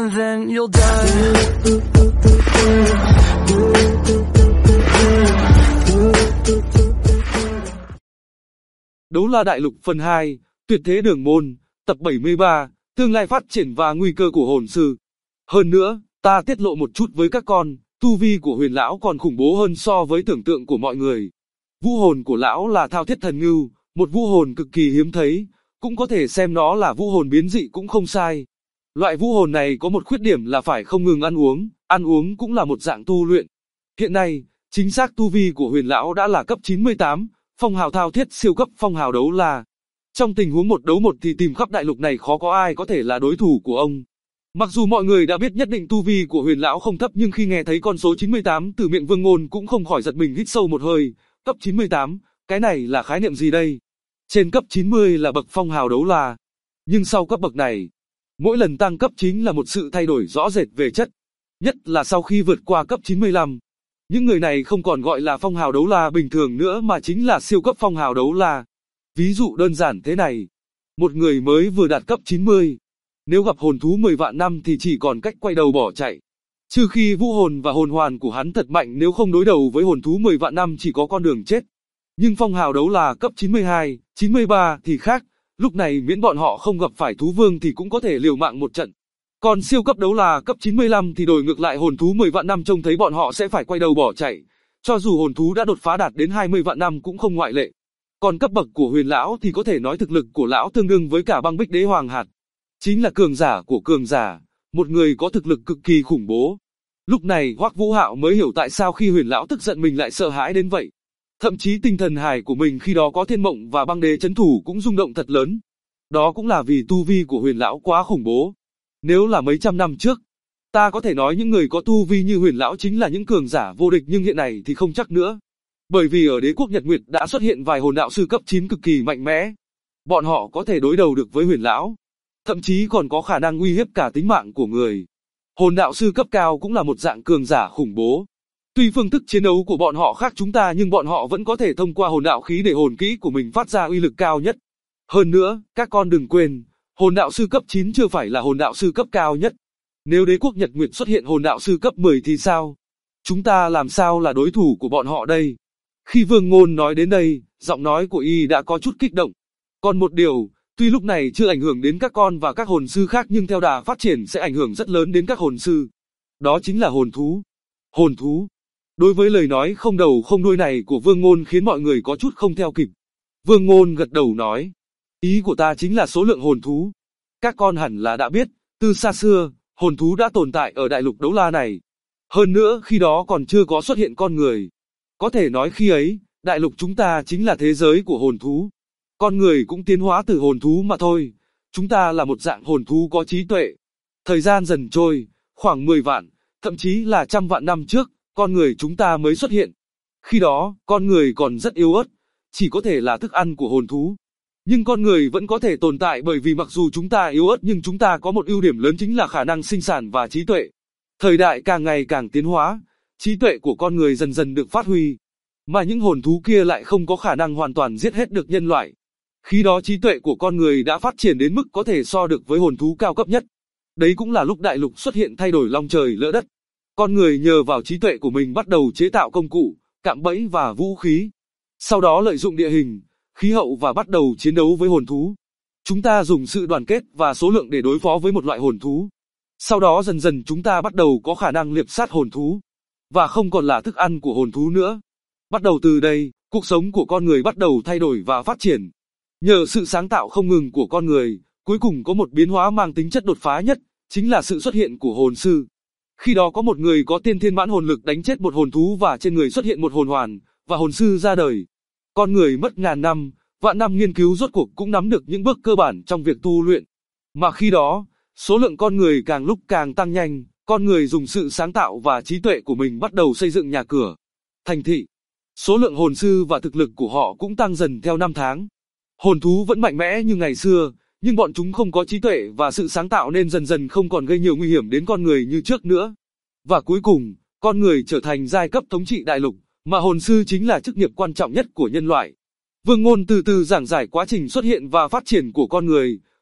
and then you'll die. Đấu La Đại Lục phần 2, Tuyệt Thế Đường Môn, tập 73, tương lai phát triển và nguy cơ của hồn sư. Hơn nữa, ta tiết lộ một chút với các con, tu vi của Huyền lão còn khủng bố hơn so với tưởng tượng của mọi người. Vũ hồn của lão là Thao Thiết Thần Ngưu, một vũ hồn cực kỳ hiếm thấy, cũng có thể xem nó là vũ hồn biến dị cũng không sai. Loại vũ hồn này có một khuyết điểm là phải không ngừng ăn uống cũng là một dạng tu luyện. Hiện nay, chính xác tu vi của Huyền lão đã là cấp 98, phong hào Thao Thiết siêu cấp phong hào Đấu La. Trong tình huống một đấu một thì tìm khắp đại lục này khó có ai có thể là đối thủ của ông. Mặc dù mọi người đã biết nhất định tu vi của Huyền lão không thấp, nhưng khi nghe thấy con số 98 từ miệng Vương Ngôn cũng không khỏi giật mình hít sâu một hơi. Cấp 98, cái này là khái niệm gì đây? Trên cấp 90 là bậc phong hào Đấu La. Nhưng sau cấp bậc này, mỗi lần tăng cấp chính là một sự thay đổi rõ rệt về chất. Nhất là sau khi vượt qua cấp 95. Những người này không còn gọi là phong hào Đấu La bình thường nữa mà chính là siêu cấp phong hào Đấu La. Ví dụ đơn giản thế này. Một người mới vừa đạt cấp 90. Nếu gặp hồn thú 10 vạn năm thì chỉ còn cách quay đầu bỏ chạy. Trừ khi vũ hồn và hồn hoàn của hắn thật mạnh, nếu không đối đầu với hồn thú 10 vạn năm chỉ có con đường chết. Nhưng phong hào Đấu La cấp 92, 93 thì khác. Lúc này miễn bọn họ không gặp phải thú vương thì cũng có thể liều mạng một trận. Còn siêu cấp Đấu La cấp 95 thì đổi ngược lại, hồn thú 10 vạn năm trông thấy bọn họ sẽ phải quay đầu bỏ chạy. Cho dù hồn thú đã đột phá đạt đến 20 vạn năm cũng không ngoại lệ. Còn cấp bậc của Huyền lão thì có thể nói thực lực của lão tương đương với cả Băng Bích Đế Hoàng Hạt. Chính là cường giả của cường giả, một người có thực lực cực kỳ khủng bố. Lúc này Hoắc Vũ Hạo mới hiểu tại sao khi Huyền lão tức giận mình lại sợ hãi đến vậy. Thậm chí tinh thần hải của mình khi đó có Thiên Mộng và Băng Đế trấn thủ cũng rung động thật lớn. Đó cũng là vì tu vi của Huyền lão quá khủng bố. Nếu là mấy trăm năm trước, ta có thể nói những người có tu vi như Huyền lão chính là những cường giả vô địch, nhưng hiện nay thì không chắc nữa. Bởi vì ở đế quốc Nhật Nguyệt đã xuất hiện vài hồn đạo sư cấp 9 cực kỳ mạnh mẽ. Bọn họ có thể đối đầu được với Huyền lão, thậm chí còn có khả năng uy hiếp cả tính mạng của người. Hồn đạo sư cấp cao cũng là một dạng cường giả khủng bố. Tuy phương thức chiến đấu của bọn họ khác chúng ta nhưng bọn họ vẫn có thể thông qua hồn đạo khí để hồn kỹ của mình phát ra uy lực cao nhất. Hơn nữa, các con đừng quên, hồn đạo sư cấp 9 chưa phải là hồn đạo sư cấp cao nhất. Nếu đế quốc Nhật Nguyệt xuất hiện hồn đạo sư cấp 10 thì sao? Chúng ta làm sao là đối thủ của bọn họ đây? Khi Vương Ngôn nói đến đây, giọng nói của y đã có chút kích động. Còn một điều, tuy lúc này chưa ảnh hưởng đến các con và các hồn sư khác nhưng theo đà phát triển sẽ ảnh hưởng rất lớn đến các hồn sư. Đó chính là hồn thú. Hồn thú. Đối với lời nói không đầu không đuôi này của Vương Ngôn khiến mọi người có chút không theo kịp. Vương Ngôn gật đầu nói, ý của ta chính là số lượng hồn thú. Các con hẳn là đã biết, từ xa xưa, hồn thú đã tồn tại ở đại lục Đấu La này. Hơn nữa khi đó còn chưa có xuất hiện con người. Có thể nói khi ấy, đại lục chúng ta chính là thế giới của hồn thú. Con người cũng tiến hóa từ hồn thú mà thôi. Chúng ta là một dạng hồn thú có trí tuệ. Thời gian dần trôi, khoảng 10 vạn, thậm chí là trăm vạn năm trước, con người chúng ta mới xuất hiện. Khi đó, con người còn rất yếu ớt, chỉ có thể là thức ăn của hồn thú. Nhưng con người vẫn có thể tồn tại bởi vì mặc dù chúng ta yếu ớt nhưng chúng ta có một ưu điểm lớn chính là khả năng sinh sản và trí tuệ. Thời đại càng ngày càng tiến hóa, trí tuệ của con người dần dần được phát huy. Mà những hồn thú kia lại không có khả năng hoàn toàn giết hết được nhân loại. Khi đó trí tuệ của con người đã phát triển đến mức có thể so được với hồn thú cao cấp nhất. Đấy cũng là lúc đại lục xuất hiện thay đổi long trời lỡ đất. Con người nhờ vào trí tuệ của mình bắt đầu chế tạo công cụ, cạm bẫy và vũ khí. Sau đó lợi dụng địa hình, khí hậu và bắt đầu chiến đấu với hồn thú. Chúng ta dùng sự đoàn kết và số lượng để đối phó với một loại hồn thú. Sau đó dần dần chúng ta bắt đầu có khả năng liệp sát hồn thú. Và không còn là thức ăn của hồn thú nữa. Bắt đầu từ đây, cuộc sống của con người bắt đầu thay đổi và phát triển. Nhờ sự sáng tạo không ngừng của con người, cuối cùng có một biến hóa mang tính chất đột phá nhất, chính là sự xuất hiện của hồn sư. Khi đó có một người có tiên thiên mãn hồn lực đánh chết một hồn thú và trên người xuất hiện một hồn hoàn, và hồn sư ra đời. Con người mất ngàn năm, vạn năm nghiên cứu rốt cuộc cũng nắm được những bước cơ bản trong việc tu luyện. Mà khi đó, số lượng con người càng lúc càng tăng nhanh, con người dùng sự sáng tạo và trí tuệ của mình bắt đầu xây dựng nhà cửa, thành thị. Số lượng hồn sư và thực lực của họ cũng tăng dần theo năm tháng. Hồn thú vẫn mạnh mẽ như ngày xưa, nhưng bọn chúng không có trí tuệ và sự sáng tạo nên dần dần không còn gây nhiều nguy hiểm đến con người như trước nữa. Và cuối cùng, con người trở thành giai cấp thống trị đại lục, mà hồn sư chính là chức nghiệp quan trọng nhất của nhân loại. Vương Ngôn từ từ giảng giải quá trình xuất hiện và phát triển của con người,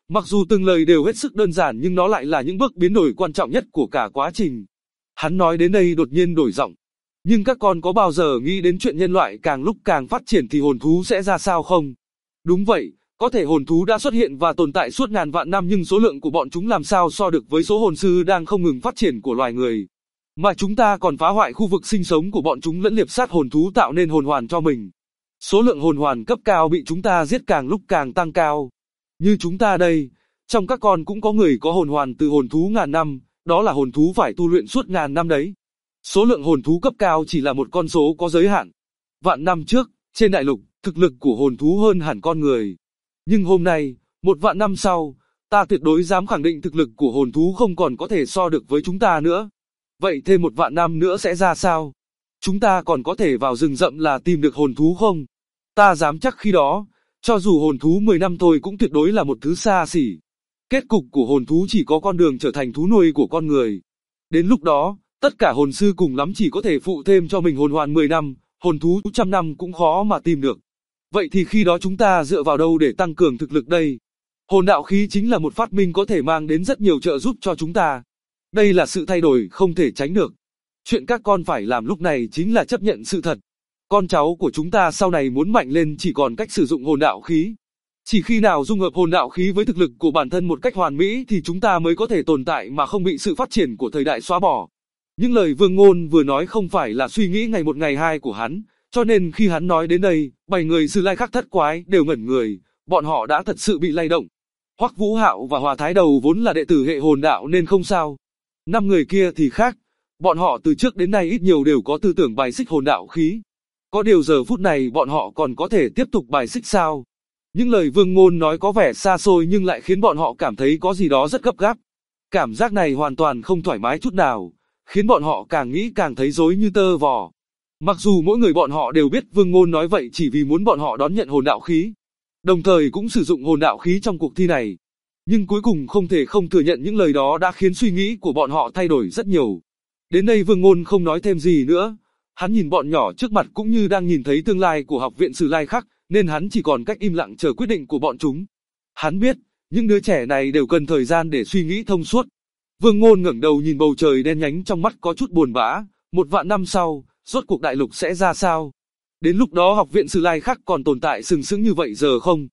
Mặc dù từng lời đều hết sức đơn giản nhưng nó lại là những bước biến đổi quan trọng nhất của cả quá trình. Hắn nói đến đây đột nhiên đổi giọng. Nhưng các con có bao giờ nghĩ đến chuyện nhân loại càng lúc càng phát triển thì hồn thú sẽ ra sao không? Đúng vậy, có thể hồn thú đã xuất hiện và tồn tại suốt ngàn vạn năm nhưng số lượng của bọn chúng làm sao so được với số hồn sư đang không ngừng phát triển của loài người. Mà chúng ta còn phá hoại khu vực sinh sống của bọn chúng lẫn liệp sát hồn thú tạo nên hồn hoàn cho mình. Số lượng hồn hoàn cấp cao bị chúng ta giết càng lúc càng tăng cao. Như chúng ta đây, trong các con cũng có người có hồn hoàn từ hồn thú ngàn năm, đó là hồn thú phải tu luyện suốt ngàn năm đấy. Số lượng hồn thú cấp cao chỉ là một con số có giới hạn. Vạn năm trước, trên đại lục, thực lực của hồn thú hơn hẳn con người. Nhưng hôm nay, một vạn năm sau, ta tuyệt đối dám khẳng định thực lực của hồn thú không còn có thể so được với chúng ta nữa. Vậy thêm một vạn năm nữa sẽ ra sao? Chúng ta còn có thể vào rừng rậm là tìm được hồn thú không? Ta dám chắc khi đó, cho dù hồn thú 10 năm thôi cũng tuyệt đối là một thứ xa xỉ. Kết cục của hồn thú chỉ có con đường trở thành thú nuôi của con người. Đến lúc đó, tất cả hồn sư cùng lắm chỉ có thể phụ thêm cho mình hồn hoàn 10 năm, hồn thú 100 năm cũng khó mà tìm được. Vậy thì khi đó chúng ta dựa vào đâu để tăng cường thực lực đây? Hồn đạo khí chính là một phát minh có thể mang đến rất nhiều trợ giúp cho chúng ta. Đây là sự thay đổi không thể tránh được. Chuyện các con phải làm lúc này chính là chấp nhận sự thật. Con cháu của chúng ta sau này muốn mạnh lên chỉ còn cách sử dụng hồn đạo khí. Chỉ khi nào dung hợp hồn đạo khí với thực lực của bản thân một cách hoàn mỹ thì chúng ta mới có thể tồn tại mà không bị sự phát triển của thời đại xóa bỏ. Những lời Vương Ngôn vừa nói không phải là suy nghĩ ngày một ngày hai của hắn, cho nên khi hắn nói đến đây, 7 người Sử Lai Khắc Thất Quái đều ngẩn người, bọn họ đã thật sự bị lay động. Hoắc Vũ Hạo và Hòa Thái Đầu vốn là đệ tử hệ hồn đạo nên không sao. 5 người kia thì khác, bọn họ từ trước đến nay ít nhiều đều có tư tưởng bài xích hồn đạo khí. Có điều giờ phút này bọn họ còn có thể tiếp tục bài xích sao? Những lời Vương Ngôn nói có vẻ xa xôi nhưng lại khiến bọn họ cảm thấy có gì đó rất gấp gáp. Cảm giác này hoàn toàn không thoải mái chút nào, khiến bọn họ càng nghĩ càng thấy rối như tơ vò. Mặc dù mỗi người bọn họ đều biết Vương Ngôn nói vậy chỉ vì muốn bọn họ đón nhận hồn đạo khí, đồng thời cũng sử dụng hồn đạo khí trong cuộc thi này. Nhưng cuối cùng không thể không thừa nhận những lời đó đã khiến suy nghĩ của bọn họ thay đổi rất nhiều. Đến đây Vương Ngôn không nói thêm gì nữa, hắn nhìn bọn nhỏ trước mặt cũng như đang nhìn thấy tương lai của học viện Sử Lai Khắc, nên hắn chỉ còn cách im lặng chờ quyết định của bọn chúng. Hắn biết, những đứa trẻ này đều cần thời gian để suy nghĩ thông suốt. Vương Ngôn ngẩng đầu nhìn bầu trời đen nhánh trong mắt có chút buồn bã, 1 vạn năm sau, rốt cuộc đại lục sẽ ra sao? Đến lúc đó học viện Sử Lai Khắc còn tồn tại sừng sững như vậy giờ không?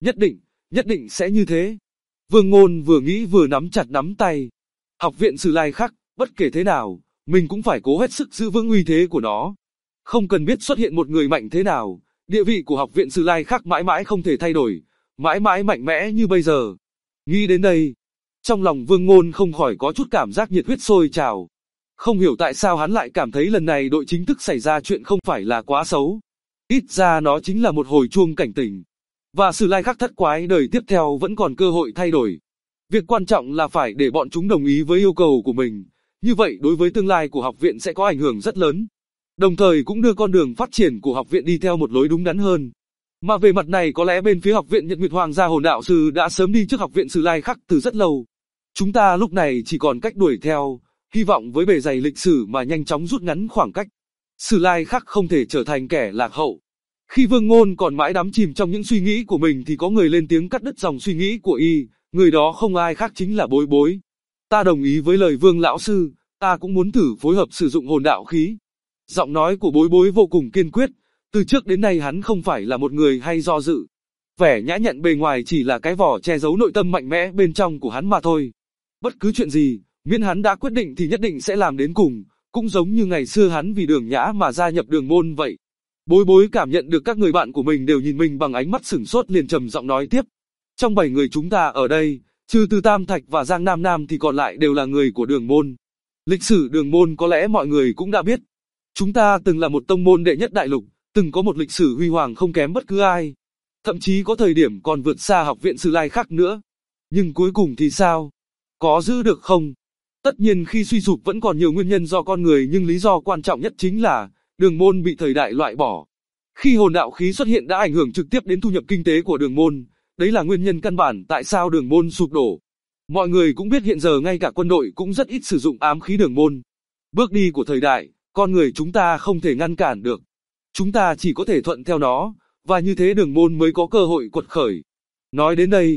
Nhất định sẽ như thế. Vương Ngôn vừa nghĩ vừa nắm chặt nắm tay. Học viện Sử Lai Khắc, bất kể thế nào, mình cũng phải cố hết sức giữ vững uy thế của nó. Không cần biết xuất hiện một người mạnh thế nào, địa vị của học viện Sử Lai Khắc mãi mãi không thể thay đổi, mãi mãi mạnh mẽ như bây giờ. Nghĩ đến đây, trong lòng Vương Ngôn không khỏi có chút cảm giác nhiệt huyết sôi trào. Không hiểu tại sao hắn lại cảm thấy lần này đội chính thức xảy ra chuyện không phải là quá xấu. Ít ra nó chính là một hồi chuông cảnh tỉnh. Và Sử Lai Khắc Thất Quái đời tiếp theo vẫn còn cơ hội thay đổi. Việc quan trọng là phải để bọn chúng đồng ý với yêu cầu của mình. Như vậy đối với tương lai của học viện sẽ có ảnh hưởng rất lớn. Đồng thời cũng đưa con đường phát triển của học viện đi theo một lối đúng đắn hơn. Mà về mặt này có lẽ bên phía học viện Nhật Nguyệt Hoàng gia hồn đạo sư đã sớm đi trước học viện Sử Lai Khắc từ rất lâu. Chúng ta lúc này chỉ còn cách đuổi theo, hy vọng với bề dày lịch sử mà nhanh chóng rút ngắn khoảng cách. Sử Lai Khắc không thể trở thành kẻ lạc hậu. Khi Vương Ngôn còn mãi đắm chìm trong những suy nghĩ của mình thì có người lên tiếng cắt đứt dòng suy nghĩ của y, người đó không ai khác chính là Bối Bối. Ta đồng ý với lời Vương lão sư, ta cũng muốn thử phối hợp sử dụng hồn đạo khí. Giọng nói của Bối Bối vô cùng kiên quyết, từ trước đến nay hắn không phải là một người hay do dự. Vẻ nhã nhặn bề ngoài chỉ là cái vỏ che giấu nội tâm mạnh mẽ bên trong của hắn mà thôi. Bất cứ chuyện gì, miễn hắn đã quyết định thì nhất định sẽ làm đến cùng, cũng giống như ngày xưa hắn vì Đường Nhã mà gia nhập Đường môn vậy. Bối Bối cảm nhận được các người bạn của mình đều nhìn mình bằng ánh mắt sửng sốt liền trầm giọng nói tiếp. Trong 7 người chúng ta ở đây, trừ Từ Tam Thạch và Giang Nam Nam thì còn lại đều là người của Đường môn. Lịch sử Đường môn có lẽ mọi người cũng đã biết. Chúng ta từng là một tông môn đệ nhất đại lục, từng có một lịch sử huy hoàng không kém bất cứ ai. Thậm chí có thời điểm còn vượt xa học viện Sử Lai Khắc nữa. Nhưng cuối cùng thì sao? Có giữ được không? Tất nhiên khi suy sụp vẫn còn nhiều nguyên nhân do con người nhưng lý do quan trọng nhất chính là Đường môn bị thời đại loại bỏ. Khi hồn đạo khí xuất hiện đã ảnh hưởng trực tiếp đến thu nhập kinh tế của Đường môn, đấy là nguyên nhân căn bản tại sao Đường môn sụp đổ. Mọi người cũng biết hiện giờ ngay cả quân đội cũng rất ít sử dụng ám khí Đường môn. Bước đi của thời đại, con người chúng ta không thể ngăn cản được. Chúng ta chỉ có thể thuận theo nó, và như thế Đường môn mới có cơ hội quật khởi. Nói đến đây,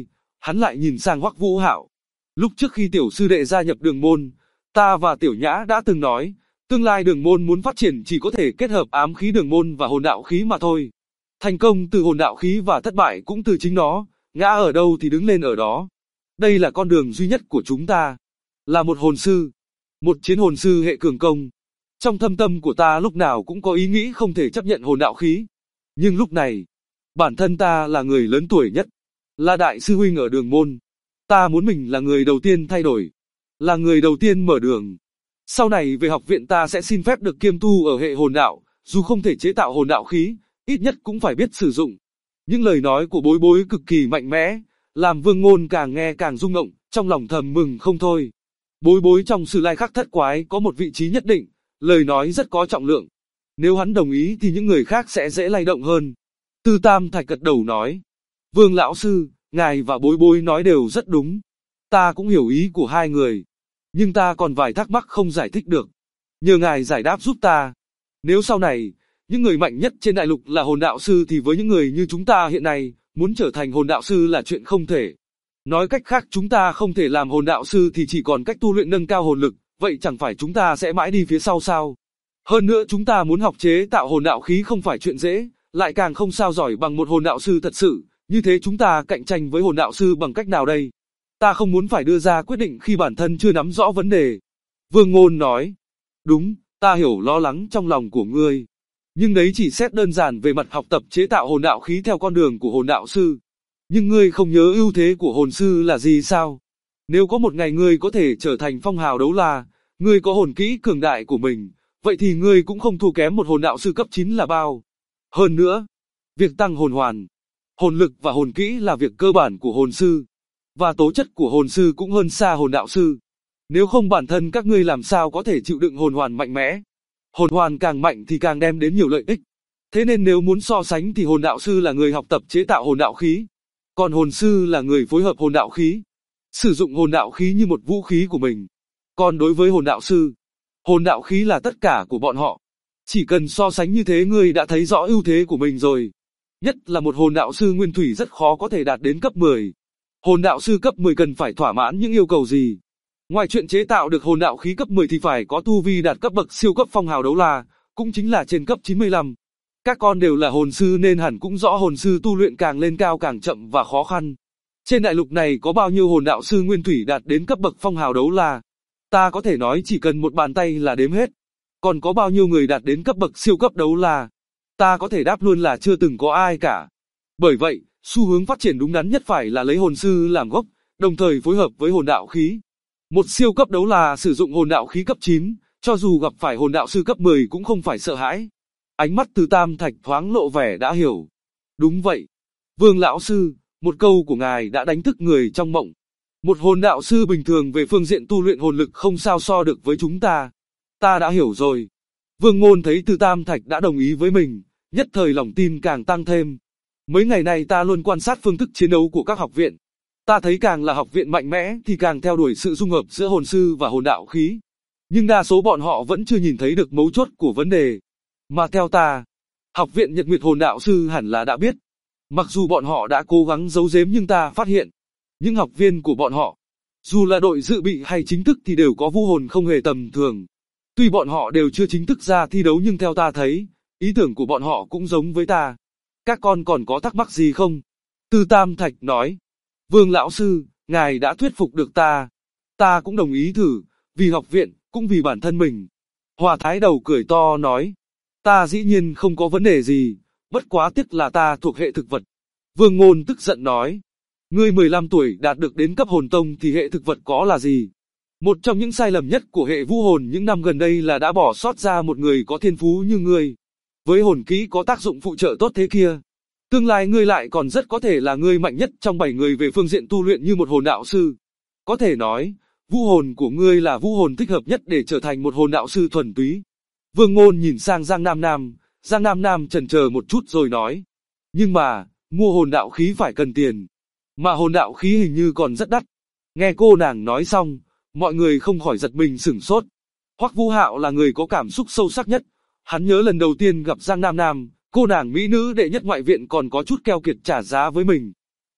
Hắn lại nhìn sang Hoắc Vũ Hạo. Lúc trước khi tiểu sư đệ gia nhập đường môn, ta và tiểu nhã đã từng nói, tương lai đường môn muốn phát triển chỉ có thể kết hợp ám khí đường môn và hồn đạo khí mà thôi. Thành công từ hồn đạo khí và thất bại cũng từ chính nó, ngã ở đâu thì đứng lên ở đó. Đây là con đường duy nhất của chúng ta. Là một hồn sư, một chiến hồn sư hệ cường công. Trong thâm tâm của ta lúc nào cũng có ý nghĩ không thể chấp nhận hồn đạo khí. Nhưng lúc này, bản thân ta là người lớn tuổi nhất, là đại sư huynh ở đường môn. Ta muốn mình là người đầu tiên thay đổi, là người đầu tiên mở đường. Sau này về học viện ta sẽ xin phép được kiêm tu ở hệ hồn đạo, dù không thể chế tạo hồn đạo khí, ít nhất cũng phải biết sử dụng. Những lời nói của Bối Bối cực kỳ mạnh mẽ, làm Vương Ngôn càng nghe càng rung động, trong lòng thầm mừng không thôi. Bối Bối trong Sử Lai Khắc Thất Quái có một vị trí nhất định, lời nói rất có trọng lượng. Nếu hắn đồng ý thì những người khác sẽ dễ lay động hơn. Tư Tam Thạch gật đầu nói, Vương lão sư, ngài và Bối Bối nói đều rất đúng. Ta cũng hiểu ý của hai người, nhưng ta còn vài thắc mắc không giải thích được. Nhờ ngài giải đáp giúp ta. Nếu sau này, những người mạnh nhất trên đại lục là hồn đạo sư thì với những người như chúng ta hiện nay, muốn trở thành hồn đạo sư là chuyện không thể. Nói cách khác chúng ta không thể làm hồn đạo sư thì chỉ còn cách tu luyện nâng cao hồn lực, vậy chẳng phải chúng ta sẽ mãi đi phía sau sao? Hơn nữa chúng ta muốn học chế tạo hồn đạo khí không phải chuyện dễ, lại càng không sao giỏi bằng một hồn đạo sư thật sự, như thế chúng ta cạnh tranh với hồn đạo sư bằng cách nào đây? Ta không muốn phải đưa ra quyết định khi bản thân chưa nắm rõ vấn đề. Vương Ngôn nói, đúng, ta hiểu lo lắng trong lòng của ngươi. Nhưng đấy chỉ xét đơn giản về mặt học tập chế tạo hồn đạo khí theo con đường của hồn đạo sư. Nhưng ngươi không nhớ ưu thế của hồn sư là gì sao? Nếu có một ngày ngươi có thể trở thành phong hào đấu la, ngươi có hồn kỹ cường đại của mình, vậy thì ngươi cũng không thua kém một hồn đạo sư cấp 9 là bao. Hơn nữa, việc tăng hồn hoàn, hồn lực và hồn kỹ là việc cơ bản của hồn sư. Và tố chất của hồn sư cũng hơn xa hồn đạo sư. Nếu không bản thân các ngươi làm sao có thể chịu đựng hồn hoàn mạnh mẽ. Hồn hoàn càng mạnh thì càng đem đến nhiều lợi ích. Thế nên nếu muốn so sánh thì hồn đạo sư là người học tập chế tạo hồn đạo khí. Còn hồn sư là người phối hợp hồn đạo khí. Sử dụng hồn đạo khí như một vũ khí của mình. Còn đối với hồn đạo sư, hồn đạo khí là tất cả của bọn họ. Chỉ cần so sánh như thế ngươi đã thấy rõ ưu thế của mình rồi. Nhất là một hồn đạo sư nguyên thủy rất khó có thể đạt đến cấp 10. Hồn đạo sư cấp 10 cần phải thỏa mãn những yêu cầu gì? Ngoài chuyện chế tạo được hồn đạo khí cấp 10 thì phải có tu vi đạt cấp bậc siêu cấp phong hào đấu la, cũng chính là trên cấp 95. Các con đều là hồn sư nên hẳn cũng rõ hồn sư tu luyện càng lên cao càng chậm và khó khăn. Trên đại lục này có bao nhiêu hồn đạo sư nguyên thủy đạt đến cấp bậc phong hào đấu la? Ta có thể nói chỉ cần một bàn tay là đếm hết. Còn có bao nhiêu người đạt đến cấp bậc siêu cấp đấu la? Ta có thể đáp luôn là chưa từng có ai cả. Bởi vậy, xu hướng phát triển đúng đắn nhất phải là lấy hồn sư làm gốc, đồng thời phối hợp với hồn đạo khí. Một siêu cấp đấu la sử dụng hồn đạo khí cấp 9, cho dù gặp phải hồn đạo sư cấp 10 cũng không phải sợ hãi. Ánh mắt Từ Tam Thạch thoáng lộ vẻ đã hiểu. Đúng vậy. Vương lão sư, một câu của ngài đã đánh thức người trong mộng. Một hồn đạo sư bình thường về phương diện tu luyện hồn lực không sao so được với chúng ta. Ta đã hiểu rồi. Vương Ngôn thấy Từ Tam Thạch đã đồng ý với mình, nhất thời lòng tin càng tăng thêm. Mấy ngày này ta luôn quan sát phương thức chiến đấu của các học viện. Ta thấy càng là học viện mạnh mẽ thì càng theo đuổi sự dung hợp giữa hồn sư và hồn đạo khí. Nhưng đa số bọn họ vẫn chưa nhìn thấy được mấu chốt của vấn đề. Mà theo ta, học viện Nhật Nguyệt hồn đạo sư hẳn là đã biết. Mặc dù bọn họ đã cố gắng giấu giếm nhưng ta phát hiện, những học viên của bọn họ, dù là đội dự bị hay chính thức thì đều có vũ hồn không hề tầm thường. Tuy bọn họ đều chưa chính thức ra thi đấu nhưng theo ta thấy, ý tưởng của bọn họ cũng giống với ta. Các con còn có thắc mắc gì không? Tư Tam Thạch nói. Vương lão sư, ngài đã thuyết phục được ta. Ta cũng đồng ý thử, vì học viện, cũng vì bản thân mình. Hòa Thái Đầu cười to nói. Ta dĩ nhiên không có vấn đề gì, bất quá tiếc là ta thuộc hệ thực vật. Vương Ngôn tức giận nói. Ngươi 15 tuổi đạt được đến cấp hồn tông thì hệ thực vật có là gì? Một trong những sai lầm nhất của hệ vũ hồn những năm gần đây là đã bỏ sót ra một người có thiên phú như ngươi. Với hồn kỹ có tác dụng phụ trợ tốt thế kia. Tương lai ngươi lại còn rất có thể là ngươi mạnh nhất trong 7 người về phương diện tu luyện như một hồn đạo sư. Có thể nói, vũ hồn của ngươi là vũ hồn thích hợp nhất để trở thành một hồn đạo sư thuần túy. Vương Ngôn nhìn sang Giang Nam Nam, Giang Nam Nam chần chờ một chút rồi nói. Nhưng mà, mua hồn đạo khí phải cần tiền. Mà hồn đạo khí hình như còn rất đắt. Nghe cô nàng nói xong, mọi người không khỏi giật mình sửng sốt. Hoắc Vũ Hạo là người có cảm xúc sâu sắc nhất. Hắn nhớ lần đầu tiên gặp Giang Nam Nam, cô nàng mỹ nữ đệ nhất ngoại viện còn có chút keo kiệt trả giá với mình.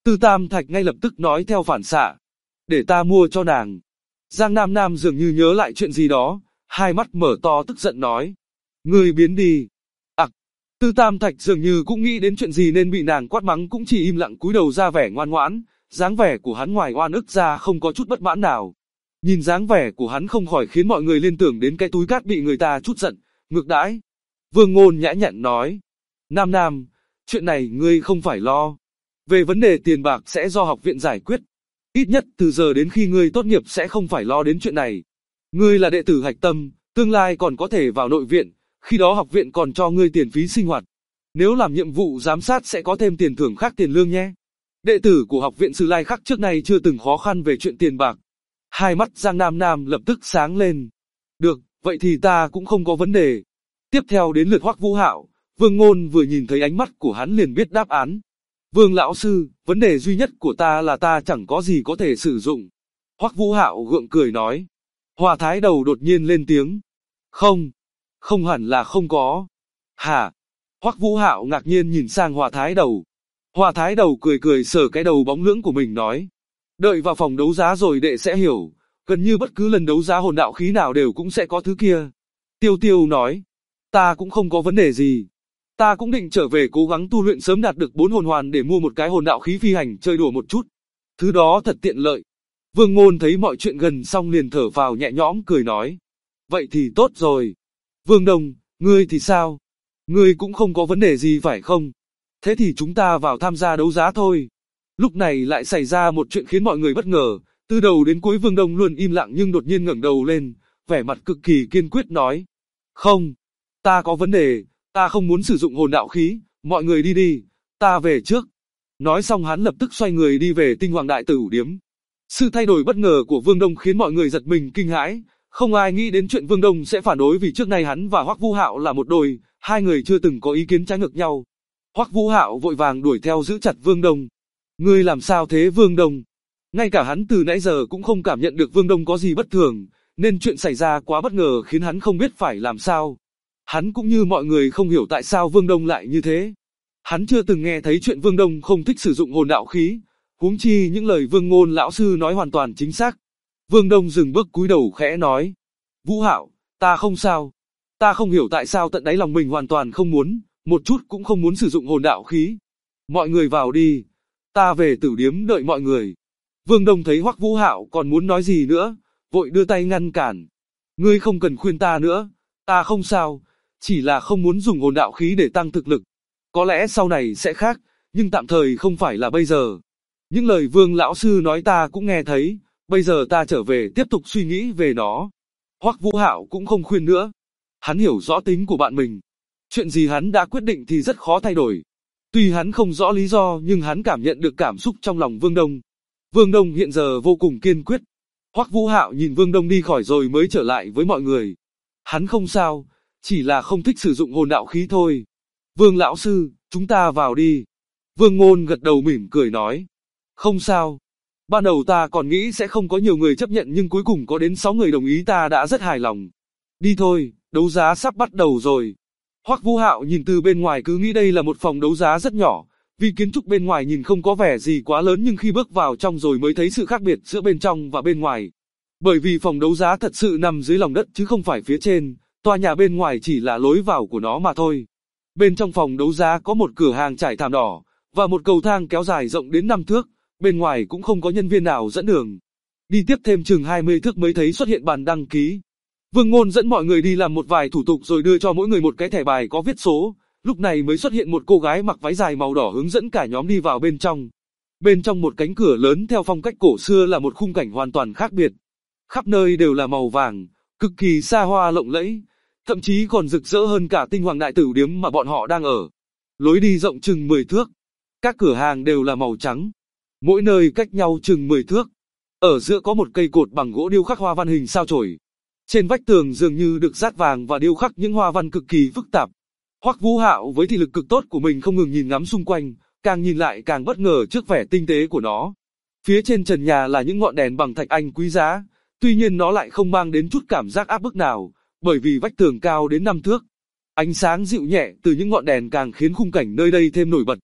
Tư Tam Thạch ngay lập tức nói theo phản xạ. Để ta mua cho nàng. Giang Nam Nam dường như nhớ lại chuyện gì đó, hai mắt mở to tức giận nói. Ngươi biến đi. Tư Tam Thạch dường như cũng nghĩ đến chuyện gì nên bị nàng quát mắng cũng chỉ im lặng cúi đầu ra vẻ ngoan ngoãn, dáng vẻ của hắn ngoài oan ức ra không có chút bất mãn nào. Nhìn dáng vẻ của hắn không khỏi khiến mọi người liên tưởng đến cái túi cát bị người ta trút giận, ngược đãi. Vương Ngôn nhã nhặn nói. Nam Nam, chuyện này ngươi không phải lo. Về vấn đề tiền bạc sẽ do học viện giải quyết. Ít nhất từ giờ đến khi ngươi tốt nghiệp sẽ không phải lo đến chuyện này. Ngươi là đệ tử hạch tâm, tương lai còn có thể vào nội viện, khi đó học viện còn cho ngươi tiền phí sinh hoạt. Nếu làm nhiệm vụ giám sát sẽ có thêm tiền thưởng khác tiền lương nhé. Đệ tử của học viện Sử Lai Khắc trước nay chưa từng khó khăn về chuyện tiền bạc. Hai mắt Giang Nam Nam lập tức sáng lên. Được, vậy thì ta cũng không có vấn đề. Tiếp theo đến lượt Hoắc Vũ Hạo, Vương Ngôn vừa nhìn thấy ánh mắt của hắn liền biết đáp án. Vương lão sư, vấn đề duy nhất của ta là ta chẳng có gì có thể sử dụng. Hoắc Vũ Hạo gượng cười nói. Hòa Thái Đầu đột nhiên lên tiếng. Không hẳn là không có. Hả? Hoắc Vũ Hạo ngạc nhiên nhìn sang Hòa Thái Đầu. Hòa Thái Đầu cười cười sờ cái đầu bóng lưỡng của mình nói. Đợi vào phòng đấu giá rồi đệ sẽ hiểu, gần như bất cứ lần đấu giá hồn đạo khí nào đều cũng sẽ có thứ kia. Tiêu Tiêu nói. Ta cũng không có vấn đề gì. Ta cũng định trở về cố gắng tu luyện sớm đạt được 4 hồn hoàn để mua một cái hồn đạo khí phi hành chơi đùa một chút. Thứ đó thật tiện lợi. Vương Ngôn thấy mọi chuyện gần xong liền thở phào nhẹ nhõm cười nói. Vậy thì tốt rồi. Vương Đông, ngươi thì sao? Ngươi cũng không có vấn đề gì phải không? Thế thì chúng ta vào tham gia đấu giá thôi. Lúc này lại xảy ra một chuyện khiến mọi người bất ngờ. Từ đầu đến cuối Vương Đông luôn im lặng nhưng đột nhiên ngẩng đầu lên, vẻ mặt cực kỳ kiên quyết nói. Không, ta có vấn đề, ta không muốn sử dụng hồn đạo khí, mọi người đi đi, ta về trước. Nói xong hắn lập tức xoay người đi về Tinh Hoàng Đại Tử Điếm. Sự thay đổi bất ngờ của Vương Đông khiến mọi người giật mình kinh hãi. Không ai nghĩ đến chuyện Vương Đông sẽ phản đối vì trước nay hắn và Hoắc Vũ Hạo là một đôi, hai người chưa từng có ý kiến trái ngược nhau. Hoắc Vũ Hạo vội vàng đuổi theo giữ chặt Vương Đông. Ngươi làm sao thế Vương Đông? Ngay cả hắn từ nãy giờ cũng không cảm nhận được Vương Đông có gì bất thường, nên chuyện xảy ra quá bất ngờ khiến hắn không biết phải làm sao. Hắn cũng như mọi người không hiểu tại sao Vương Đông lại như thế. Hắn chưa từng nghe thấy chuyện Vương Đông không thích sử dụng hồn đạo khí, huống chi những lời Vương Ngôn lão sư nói hoàn toàn chính xác. Vương Đông dừng bước cúi đầu khẽ nói. Vũ Hạo, ta không sao. Ta không hiểu tại sao tận đáy lòng mình hoàn toàn không muốn, một chút cũng không muốn sử dụng hồn đạo khí. Mọi người vào đi, ta về Tử Điếm đợi mọi người. Vương Đông thấy Hoắc Vũ Hạo còn muốn nói gì nữa, vội đưa tay ngăn cản. Ngươi không cần khuyên ta nữa, ta không sao, chỉ là không muốn dùng hồn đạo khí để tăng thực lực. Có lẽ sau này sẽ khác, nhưng tạm thời không phải là bây giờ. Những lời Vương lão sư nói ta cũng nghe thấy, bây giờ ta trở về tiếp tục suy nghĩ về nó. Hoắc Vũ Hạo cũng không khuyên nữa. Hắn hiểu rõ tính của bạn mình. Chuyện gì hắn đã quyết định thì rất khó thay đổi. Tuy hắn không rõ lý do nhưng hắn cảm nhận được cảm xúc trong lòng Vương Đông. Vương Đông hiện giờ vô cùng kiên quyết. Hoắc Vũ Hạo nhìn Vương Đông đi khỏi rồi mới trở lại với mọi người. Hắn không sao, chỉ là không thích sử dụng hồn đạo khí thôi. Vương lão sư, chúng ta vào đi. Vương Ngôn gật đầu mỉm cười nói. Không sao. Ban đầu ta còn nghĩ sẽ không có nhiều người chấp nhận nhưng cuối cùng có đến 6 người đồng ý, ta đã rất hài lòng. Đi thôi, đấu giá sắp bắt đầu rồi. Hoắc Vũ Hạo nhìn từ bên ngoài cứ nghĩ đây là một phòng đấu giá rất nhỏ, vì kiến trúc bên ngoài nhìn không có vẻ gì quá lớn nhưng khi bước vào trong rồi mới thấy sự khác biệt giữa bên trong và bên ngoài. Bởi vì phòng đấu giá thật sự nằm dưới lòng đất chứ không phải phía trên, tòa nhà bên ngoài chỉ là lối vào của nó mà thôi. Bên trong phòng đấu giá có một cửa hàng trải thảm đỏ, và một cầu thang kéo dài rộng đến 5 thước, bên ngoài cũng không có nhân viên nào dẫn đường. Đi tiếp thêm chừng 20 thước mới thấy xuất hiện bàn đăng ký. Vương Ngôn dẫn mọi người đi làm một vài thủ tục rồi đưa cho mỗi người một cái thẻ bài có viết số, lúc này mới xuất hiện một cô gái mặc váy dài màu đỏ hướng dẫn cả nhóm đi vào bên trong. Bên trong một cánh cửa lớn theo phong cách cổ xưa là một khung cảnh hoàn toàn khác biệt. Khắp nơi đều là màu vàng, cực kỳ xa hoa lộng lẫy, thậm chí còn rực rỡ hơn cả Tinh Hoàng Đại Tử Điếm mà bọn họ đang ở. Lối đi rộng chừng 10 thước. Các cửa hàng đều là màu trắng. Mỗi nơi cách nhau chừng 10 thước. Ở giữa có một cây cột bằng gỗ điêu khắc hoa văn hình sao chổi. Trên vách tường dường như được dát vàng và điêu khắc những hoa văn cực kỳ phức tạp. Hoắc Vũ Hạo với thị lực cực tốt của mình không ngừng nhìn ngắm xung quanh, càng nhìn lại càng bất ngờ trước vẻ tinh tế của nó. Phía trên trần nhà là những ngọn đèn bằng thạch anh quý giá, tuy nhiên nó lại không mang đến chút cảm giác áp bức nào, bởi vì vách tường cao đến 5 thước. Ánh sáng dịu nhẹ từ những ngọn đèn càng khiến khung cảnh nơi đây thêm nổi bật.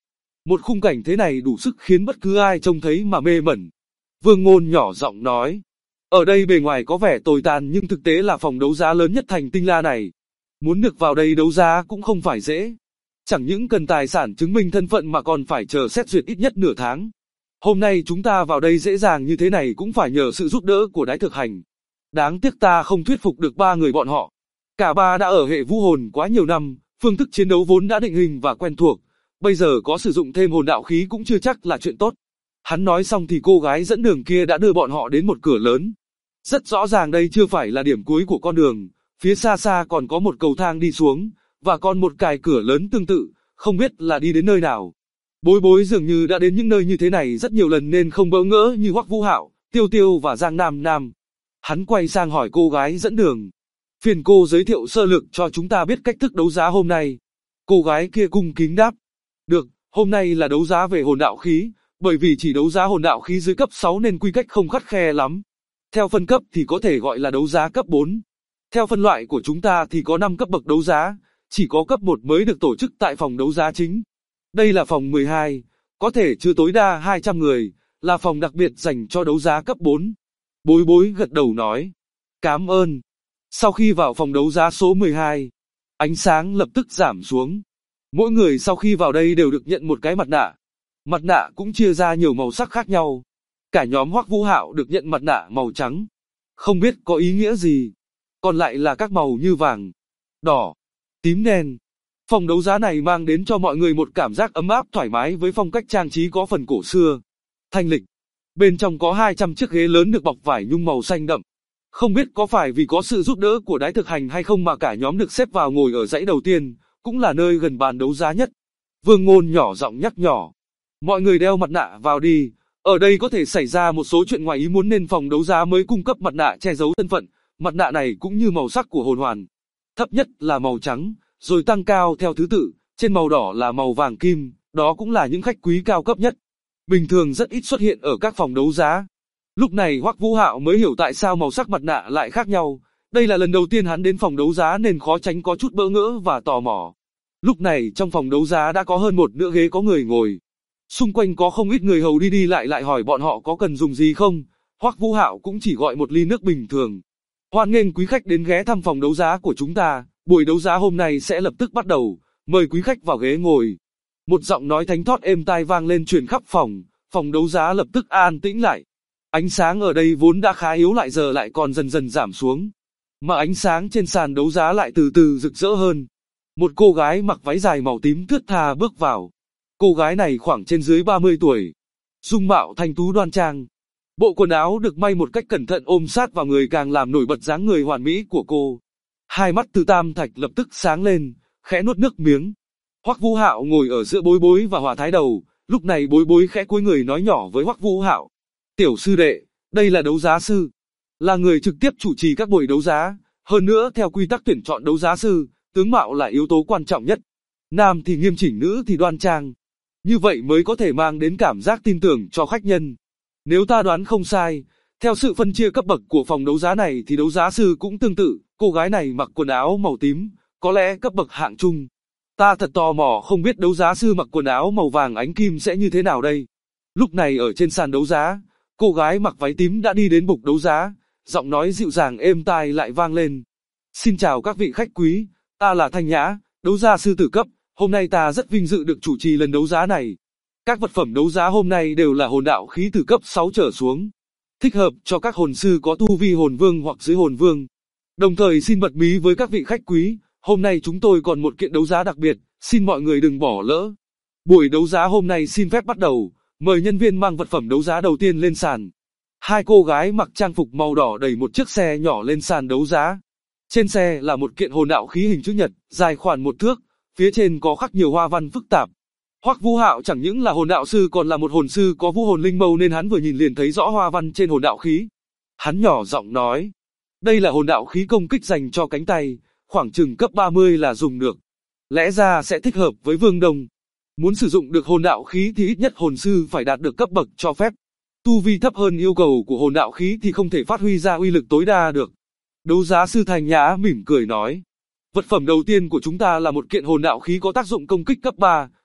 Một khung cảnh thế này đủ sức khiến bất cứ ai trông thấy mà mê mẩn. Vương Ngôn nhỏ giọng nói. Ở đây bề ngoài có vẻ tồi tàn nhưng thực tế là phòng đấu giá lớn nhất thành Tinh La này. Muốn được vào đây đấu giá cũng không phải dễ. Chẳng những cần tài sản chứng minh thân phận mà còn phải chờ xét duyệt ít nhất nửa tháng. Hôm nay chúng ta vào đây dễ dàng như thế này cũng phải nhờ sự giúp đỡ của Đái Thực Hành. Đáng tiếc ta không thuyết phục được ba người bọn họ. Cả ba đã ở hệ vũ hồn quá nhiều năm, phương thức chiến đấu vốn đã định hình và quen thuộc. Bây giờ có sử dụng thêm hồn đạo khí cũng chưa chắc là chuyện tốt. Hắn nói xong thì cô gái dẫn đường kia đã đưa bọn họ đến một cửa lớn. Rất rõ ràng đây chưa phải là điểm cuối của con đường, phía xa xa còn có một cầu thang đi xuống, và còn một cài cửa lớn tương tự, không biết là đi đến nơi nào. Bối Bối dường như đã đến những nơi như thế này rất nhiều lần nên không bỡ ngỡ như Hoắc Vũ Hạo, Tiêu Tiêu và Giang Nam Nam. Hắn quay sang hỏi cô gái dẫn đường. Phiền cô giới thiệu sơ lược cho chúng ta biết cách thức đấu giá hôm nay. Cô gái kia cung kính đáp. Được, hôm nay là đấu giá về hồn đạo khí, bởi vì chỉ đấu giá hồn đạo khí dưới cấp 6 nên quy cách không khắt khe lắm. Theo phân cấp thì có thể gọi là đấu giá cấp 4. Theo phân loại của chúng ta thì có 5 cấp bậc đấu giá, chỉ có cấp 1 mới được tổ chức tại phòng đấu giá chính. Đây là phòng 12, có thể chứa tối đa 200 người, là phòng đặc biệt dành cho đấu giá cấp 4. Bối Bối gật đầu nói. Cảm ơn. Sau khi vào phòng đấu giá số 12, ánh sáng lập tức giảm xuống. Mỗi người sau khi vào đây đều được nhận một cái mặt nạ. Mặt nạ cũng chia ra nhiều màu sắc khác nhau. Cả nhóm Hoắc Vũ Hạo được nhận mặt nạ màu trắng. Không biết có ý nghĩa gì. Còn lại là các màu như vàng, đỏ, tím đen. Phòng đấu giá này mang đến cho mọi người một cảm giác ấm áp thoải mái với phong cách trang trí có phần cổ xưa, thanh lịch. Bên trong có 200 chiếc ghế lớn được bọc vải nhung màu xanh đậm. Không biết có phải vì có sự giúp đỡ của Đái Thực Hành hay không mà cả nhóm được xếp vào ngồi ở dãy đầu tiên, cũng là nơi gần bàn đấu giá nhất. Vương Ngôn nhỏ giọng nhắc nhở. Mọi người đeo mặt nạ vào đi, ở đây có thể xảy ra một số chuyện ngoài ý muốn nên phòng đấu giá mới cung cấp mặt nạ che giấu thân phận. Mặt nạ này cũng như màu sắc của hồn hoàn. Thấp nhất là màu trắng, rồi tăng cao theo thứ tự, trên màu đỏ là màu vàng kim, đó cũng là những khách quý cao cấp nhất. Bình thường rất ít xuất hiện ở các phòng đấu giá. Lúc này Hoắc Vũ Hạo mới hiểu tại sao màu sắc mặt nạ lại khác nhau. Đây là lần đầu tiên hắn đến phòng đấu giá nên khó tránh có chút bỡ ngỡ và tò mò. Lúc này trong phòng đấu giá đã có hơn một nửa ghế có người ngồi. Xung quanh có không ít người hầu đi đi lại hỏi bọn họ có cần dùng gì không. Hoắc Vũ Hạo cũng chỉ gọi một ly nước bình thường. Hoan nghênh quý khách đến ghé thăm phòng đấu giá của chúng ta, buổi đấu giá hôm nay sẽ lập tức bắt đầu, mời quý khách vào ghế ngồi. Một giọng nói thánh thót êm tai vang lên truyền khắp phòng đấu giá lập tức an tĩnh lại. Ánh sáng ở đây vốn đã khá yếu lại giờ lại còn dần dần giảm xuống, mà ánh sáng trên sàn đấu giá lại từ từ rực rỡ hơn. Một cô gái mặc váy dài màu tím thướt tha bước vào. Cô gái này khoảng trên dưới 30 tuổi, dung mạo thanh tú đoan trang. Bộ quần áo được may một cách cẩn thận ôm sát vào người càng làm nổi bật dáng người hoàn mỹ của cô. Hai mắt Từ Tam Thạch lập tức sáng lên, khẽ nuốt nước miếng. Hoắc Vũ Hạo ngồi ở giữa Bối Bối và Hỏa Thái Đầu, lúc này Bối Bối khẽ cúi người nói nhỏ với Hoắc Vũ Hạo. Tiểu sư đệ, đây là đấu giá sư, là người trực tiếp chủ trì các buổi đấu giá, hơn nữa theo quy tắc tuyển chọn đấu giá sư, tướng mạo là yếu tố quan trọng nhất. Nam thì nghiêm chỉnh, nữ thì đoan trang. Như vậy mới có thể mang đến cảm giác tin tưởng cho khách nhân. Nếu ta đoán không sai, theo sự phân chia cấp bậc của phòng đấu giá này thì đấu giá sư cũng tương tự, cô gái này mặc quần áo màu tím, có lẽ cấp bậc hạng trung. Ta thật tò mò không biết đấu giá sư mặc quần áo màu vàng ánh kim sẽ như thế nào đây. Lúc này ở trên sàn đấu giá, cô gái mặc váy tím đã đi đến bục đấu giá, giọng nói dịu dàng êm tai lại vang lên. Xin chào các vị khách quý, ta là Thanh Nhã, đấu giá sư tử cấp, hôm nay ta rất vinh dự được chủ trì lần đấu giá này. Các vật phẩm đấu giá hôm nay đều là hồn đạo khí từ cấp 6 trở xuống, thích hợp cho các hồn sư có tu vi hồn vương hoặc dưới hồn vương. Đồng thời xin bật mí với các vị khách quý, hôm nay chúng tôi còn một kiện đấu giá đặc biệt, xin mọi người đừng bỏ lỡ. Buổi đấu giá hôm nay xin phép bắt đầu, mời nhân viên mang vật phẩm đấu giá đầu tiên lên sàn. Hai cô gái mặc trang phục màu đỏ đẩy một chiếc xe nhỏ lên sàn đấu giá. Trên xe là một kiện hồn đạo khí hình chữ nhật, dài khoảng 1 thước, phía trên có khắc nhiều hoa văn phức tạp. Hoắc Vũ Hạo chẳng những là hồn đạo sư còn là một hồn sư có vũ hồn linh mâu nên hắn vừa nhìn liền thấy rõ hoa văn trên hồn đạo khí. Hắn nhỏ giọng nói, đây là hồn đạo khí công kích dành cho cánh tay, khoảng chừng cấp 30 là dùng được. Lẽ ra sẽ thích hợp với Vương Đông. Muốn sử dụng được hồn đạo khí thì ít nhất hồn sư phải đạt được cấp bậc cho phép. Tu vi thấp hơn yêu cầu của hồn đạo khí thì không thể phát huy ra uy lực tối đa được. Đấu giá sư Thanh Nhã mỉm cười nói, vật phẩm đầu tiên của chúng ta là một kiện hồn đạo khí có tác dụng công kích cấp 3,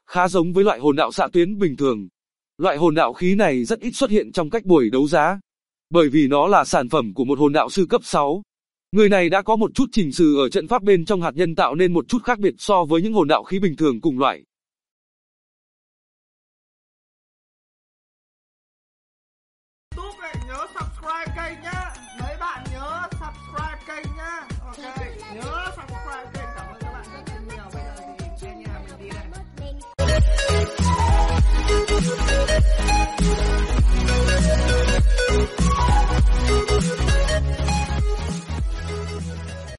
khá giống với loại hồn đạo xạ tuyến bình thường. Loại hồn đạo khí này rất ít xuất hiện trong các buổi đấu giá, bởi vì nó là sản phẩm của một hồn đạo sư cấp 6. Người này đã có một chút chỉnh sửa ở trận pháp bên trong hạt nhân tạo nên một chút khác biệt so với những hồn đạo khí bình thường cùng loại. YouTube nhớ subscribe kênh nhá. Mấy bạn nhớ subscribe kênh nhá. Ok, nhớ.